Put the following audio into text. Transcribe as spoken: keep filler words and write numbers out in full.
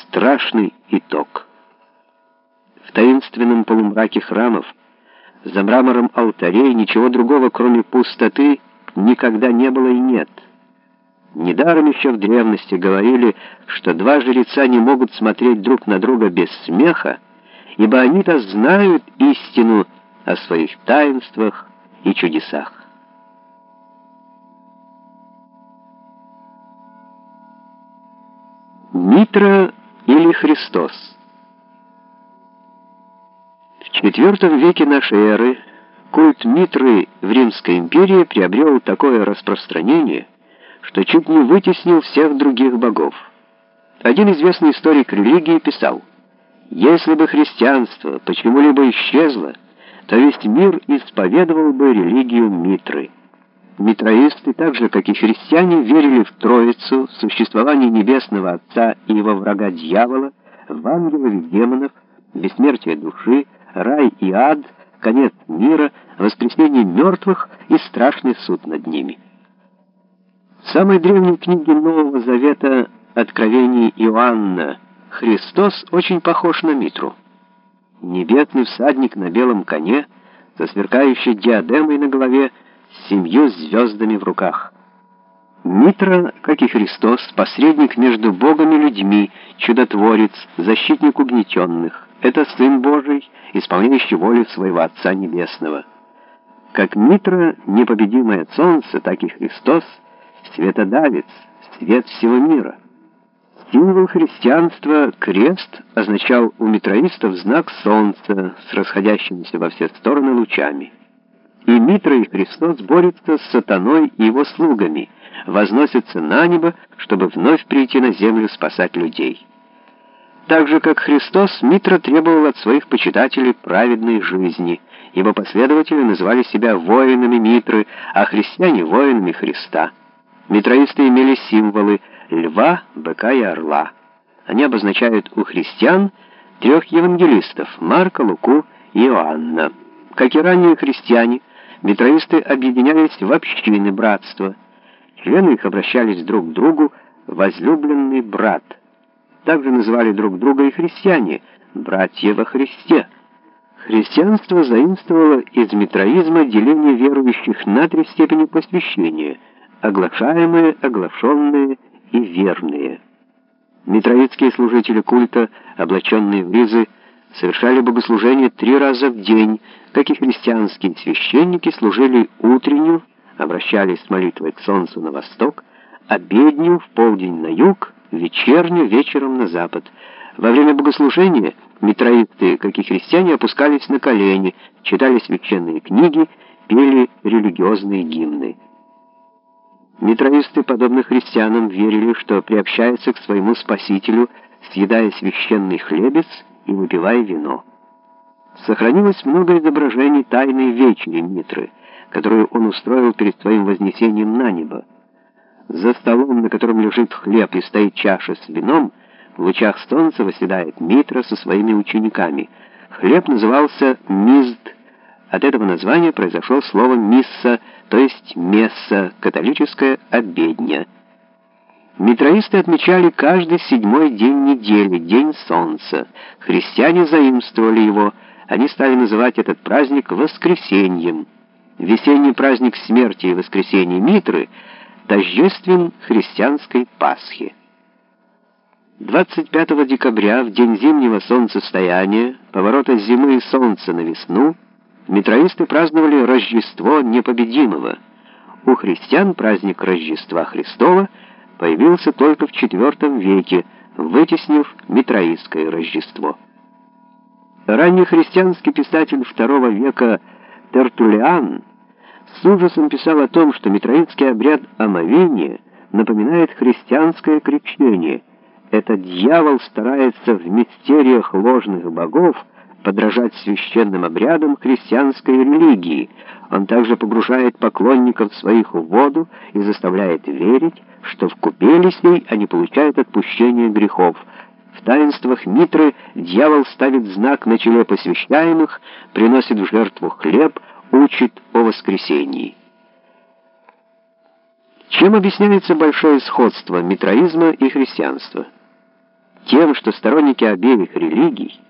страшный итог. В таинственном полумраке храмов, за мрамором алтарей ничего другого, кроме пустоты, никогда не было и нет. Недаром еще в древности говорили, что два жреца не могут смотреть друг на друга без смеха, ибо они-то знают истину о своих таинствах и чудесах. Митра или Христос. В четвёртом веке нашей эры культ Митры в Римской империи приобрел такое распространение, что чуть не вытеснил всех других богов. Один известный историк религии писал: «Если бы христианство почему-либо исчезло, то весь мир исповедовал бы религию Митры». Митраисты, так же, как и христиане, верили в Троицу, в существование Небесного Отца и его врага дьявола, в ангелов и демонов, бессмертие души, рай и ад, конец мира, воскресение мертвых и страшный суд над ними. В самой древней книге Нового Завета «Откровение Иоанна» Христос очень похож на Митру. Небесный всадник на белом коне, со сверкающей диадемой на голове, с семью звездами в руках. Митра, как и Христос, посредник между Богом и людьми, чудотворец, защитник угнетенных. Это Сын Божий, исполняющий волю своего Отца Небесного. Как Митра, непобедимое солнце, так и Христос, светодавец, свет всего мира. Символ христианства, крест, означал у митраистов знак солнца с расходящимися во все стороны лучами. И Митра, и Христос борются с сатаной и его слугами, возносятся на небо, чтобы вновь прийти на землю спасать людей. Так же, как Христос, Митра требовал от своих почитателей праведной жизни. Его последователи называли себя воинами Митры, а христиане — воинами Христа. Митраисты имели символы льва, быка и орла. Они обозначают у христиан трех евангелистов — Марка, Луку и Иоанна. Как и ранние христиане, митраисты объединялись в общины братства. Члены их обращались друг к другу «возлюбленный брат». Также называли друг друга и христиане «братья во Христе». Христианство заимствовало из митраизма деление верующих на три степени посвящения — оглашаемые, оглашенные и верные. Митраитские служители культа, облаченные в ризы, совершали богослужение три раза в день, как и христианские священники служили утреннюю, обращались с молитвой к солнцу на восток, обедню в полдень на юг, вечернюю вечером на запад. Во время богослужения митраисты, как и христиане, опускались на колени, читали священные книги, пели религиозные гимны. Митраисты, подобно христианам, верили, что приобщаются к своему Спасителю, съедая священный хлебец и выпивая вино. Сохранилось много изображений тайной вечери Митры, которую он устроил перед своим вознесением на небо. За столом, на котором лежит хлеб и стоит чаша с вином, в лучах солнца восседает Митра со своими учениками. Хлеб назывался мизд. От этого названия произошло слово «мисса», то есть «месса», католическая обедня. Митраисты отмечали каждый седьмой день недели, день солнца. Христиане заимствовали его. Они стали называть этот праздник воскресеньем. Весенний праздник смерти и воскресения Митры тождествен христианской Пасхе. двадцать пятого декабря, в день зимнего солнцестояния, поворота зимы и солнца на весну, митраисты праздновали Рождество Непобедимого. У христиан праздник Рождества Христова появился только в четвёртом веке, вытеснив митраистское Рождество. Ранний христианский писатель второго века Тертуллиан с ужасом писал о том, что митраистский обряд омовения напоминает христианское крещение. Этот дьявол старается в мистериях ложных богов подражать священным обрядам христианской религии. Он также погружает поклонников своих в воду и заставляет верить, что вкупе с ней они получают отпущение грехов. В таинствах Митры дьявол ставит знак на челе посвящаемых, приносит в жертву хлеб, учит о воскресении. Чем объясняется большое сходство митраизма и христианства? тем, что сторонники обеих религий